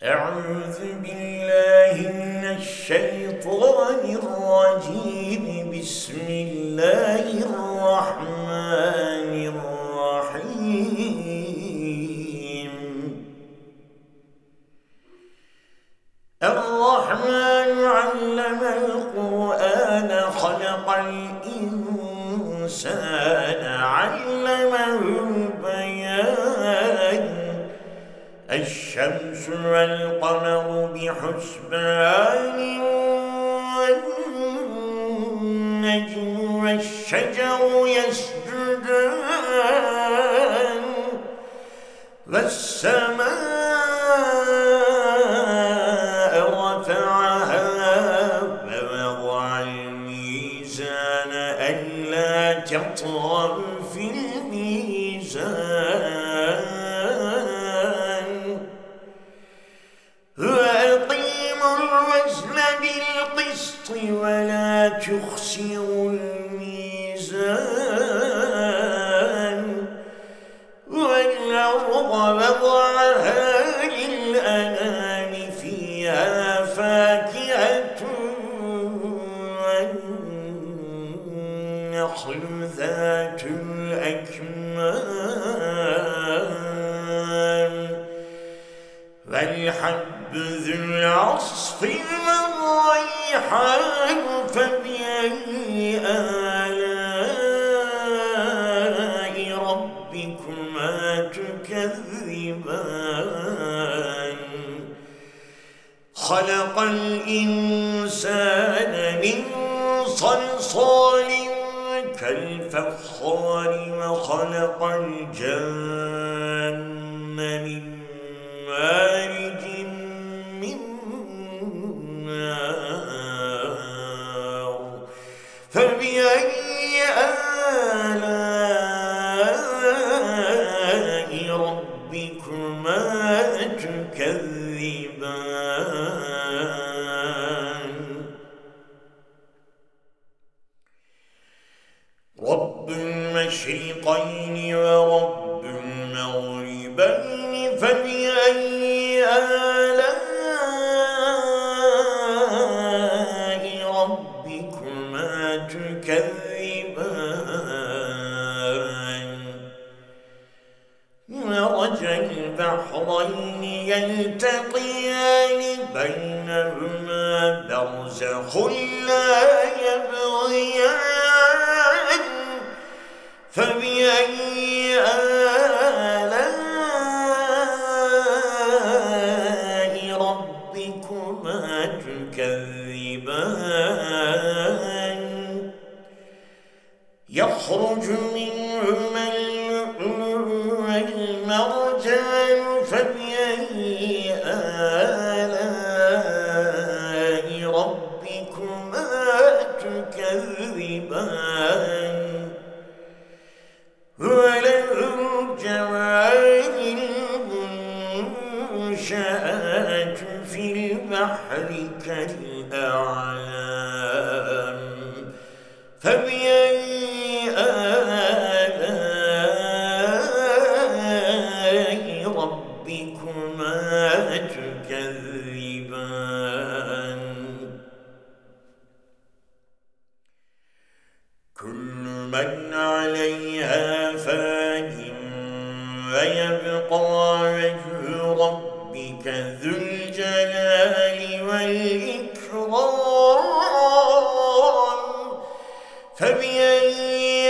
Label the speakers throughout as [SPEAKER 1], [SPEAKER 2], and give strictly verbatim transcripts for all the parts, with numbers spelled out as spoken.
[SPEAKER 1] أعوذ بالله من الشيطان الرجيم. بسم الله الرحمن الرحيم. الرحمن علم القرآن خلق الإنسان علمه البيان. الشمس والقمر بحسبان والنجم والشجر يسجدان والسماء رفعها فوضع الميزان ألا تطغوا في الميزان وأقيموا الوزن بالقسط ولا تخسروا الميزان والأرض وضعها للأنام فيها فاكهة والنخل ذات الأكمام والحب ذو العصف والريحان. فبأي آلاء ربكما تكذبان؟ خلق الإنسان من صلصال كالفخار وخلق الجن من مارج من نار. فبأي آلاء ربكما تكذبان؟ رب المشرقين ورب المغربين. فبأي آلاء ربكما تكذبان؟ مرج البحرين يلتقيان بينهما برزخ لا يبغيان. فبأي آلاء ربكما تكذبان؟ يخرج منهما اللؤلؤ والمرجان. فبأي آلاء ربكما تكذبان؟ وله الجوار المنشآت في البحر كالأعلام. فبأي آلاء ربكما تكذبان؟ كل من عليها فان ويبقى وجه ربك ذو الجلال والإكرام. فبأي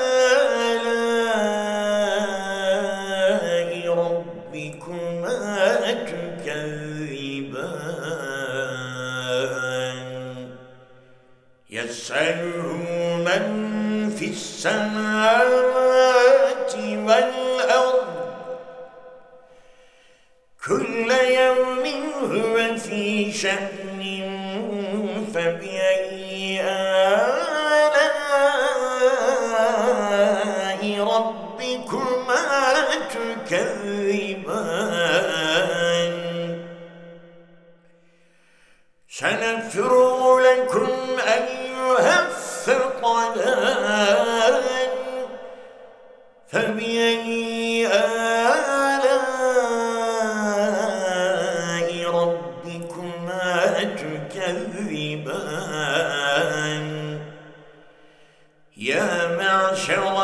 [SPEAKER 1] آلاء ربكما تكذبان؟ يسأله من في السماوات والأرض كل يوم هو في شأن. فبأي آلاء ربكما تكذبان؟ سنفرغ لكم أيها الثقلان. فبأي آلاء تكذبان يا معشر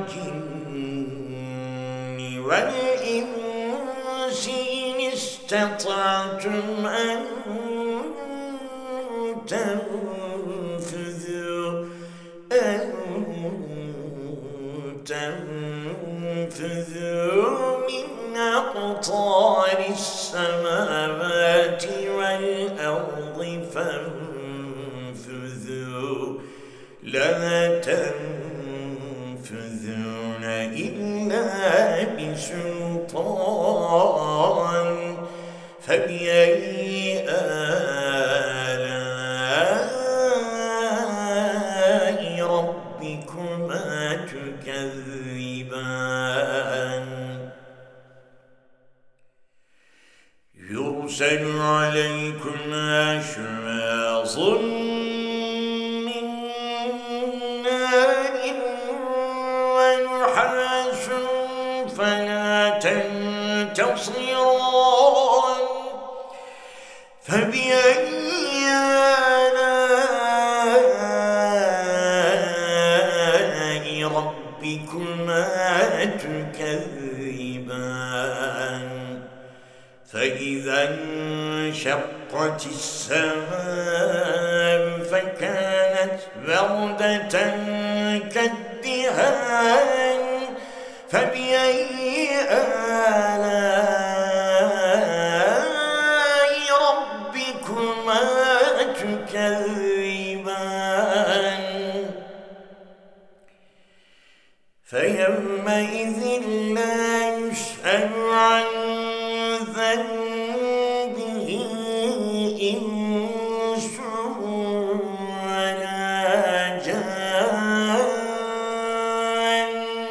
[SPEAKER 1] الجن والإنس إن استطعتم أن تنفذوا أن تنفذوا من أقطار السماوات والأرض فانفذوا لا تنفذون إلا بسلطان فبأي آلاء ربكما تكذبان يرسل عليكم أشواظ من نار ونحاس فلا تنتصران فبأي آلاء ربكما تكذبان فإذا انشقت السماء فكانت وردة كالدهان فبأي آلاء ربكما تكذبان فيومئذ لا يسأل عن ذنبه إنس ولا جان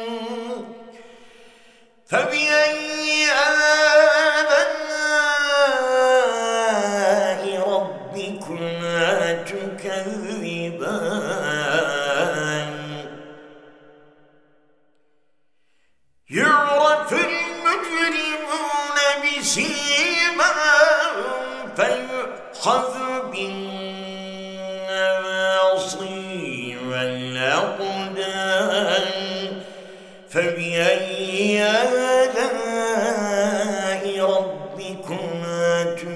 [SPEAKER 1] فبأي آلاء ربكما تكذبان يعرف المجرمون بسيماهم فيؤخذ بالنواصي والأقدام فبأي آلاء ربكما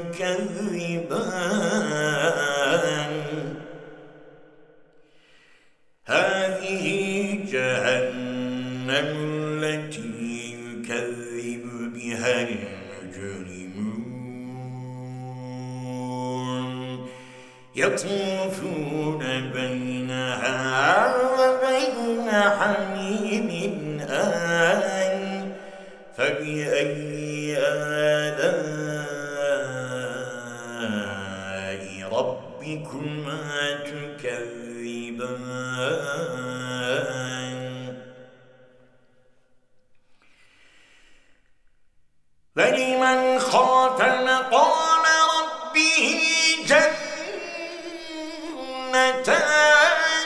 [SPEAKER 1] تكذبان هذه جهنم التي يكذب بها المجرمون يطوفون بينها وبين حميم آن فبأي آلاء ربكما تكذبان ولمن خاف مقام ربه جنتان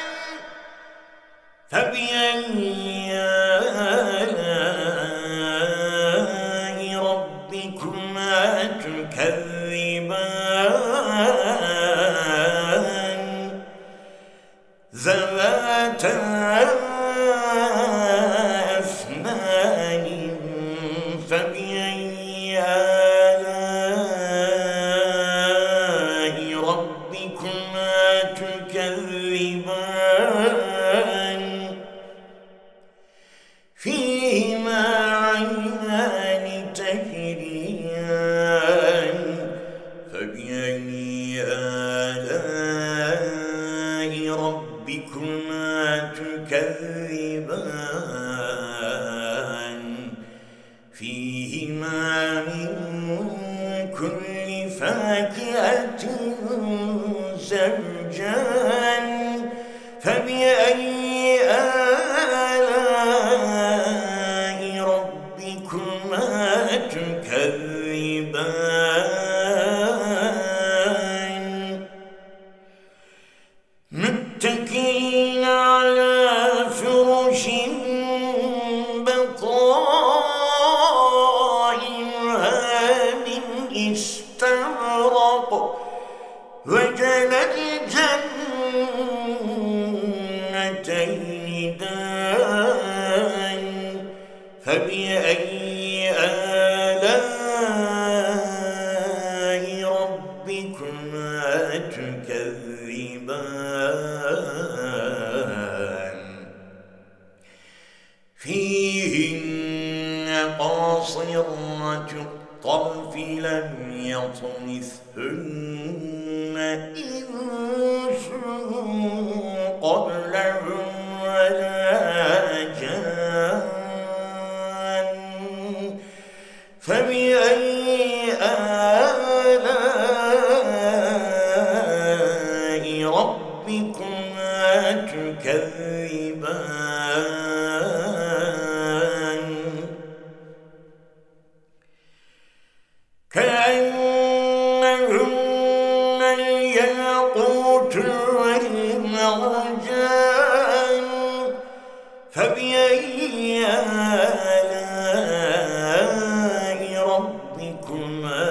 [SPEAKER 1] فبأي آلاء ربكما تكذبان ذواتا أفنان فبأي آلاء ربكما تكذبان فيهما عينان تجريان فبأي آلاء ربكما تكذبان فيهما من كل فاكهة زوجان فبأي آلاء ربكما تكذبان متكئين على فرش بطائنها من استبرق وجنى الجنتين دان فبأي آلاء ربكما تكذبان فيهن قاصرات الطرف لم يطمثهن إنس قبلهم ولا جان فبأي آلاء ربكما تكذبان كأنهن الياقوت والمرجان فبأي آلاء ربكما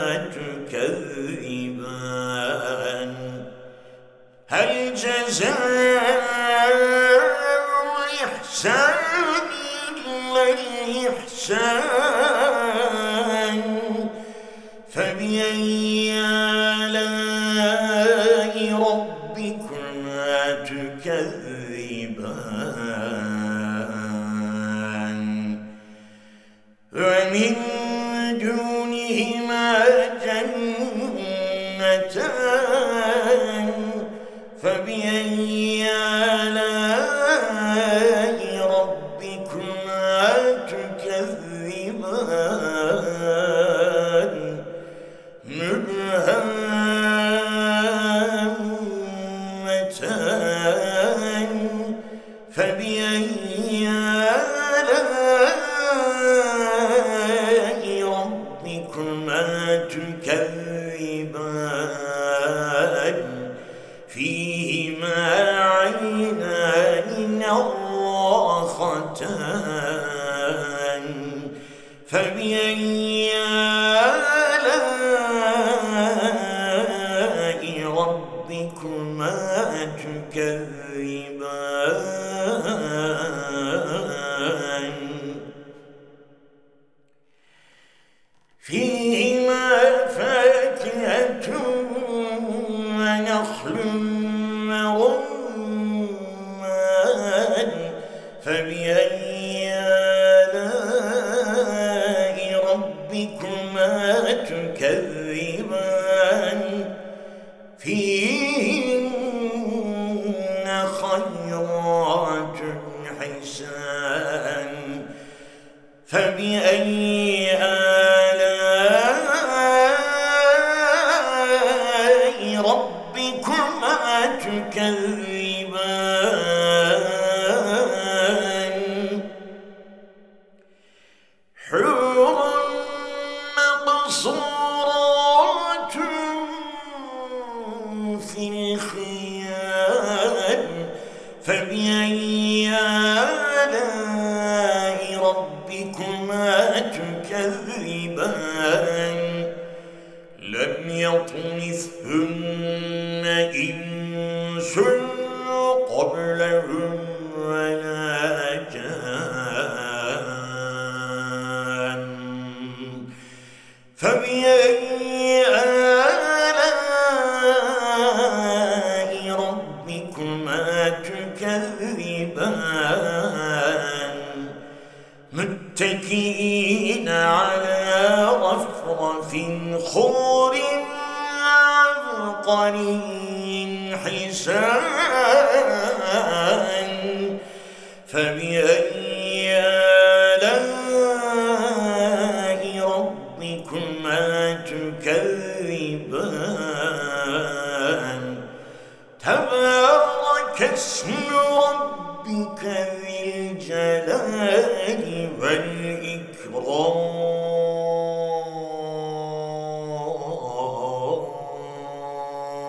[SPEAKER 1] تكذبان هل جزاء الإحسان إلا الإحسان فبأي آلاء ربكما تكذبان ومن دونهما جنتان فبأي آلاء ربكما تكذبان مدهامتان فبأي آلاء ربكما تكذبان فيهما عينان نضاختان فبأي آلاء ربكما تكذبان فيهما فاكهة ونخل ورمان فبأي آلاء ربكما تكذبان فيهن خيرات حسان فبأي آلاء ربكما تكذبان حور مقصورات في الخيام فبأي آلاء ربكما تكذبان لم يطمثهن إنس قبلهم ولا جان فبأي آلاء ربكما تكذبان متكئين على رفرف خضر عبقري حسان فبأي آلاء ربكما تكذبان تبارك اسم ربك ذي الجلال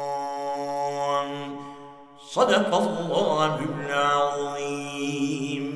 [SPEAKER 1] والإكرام صدق الله العظيم.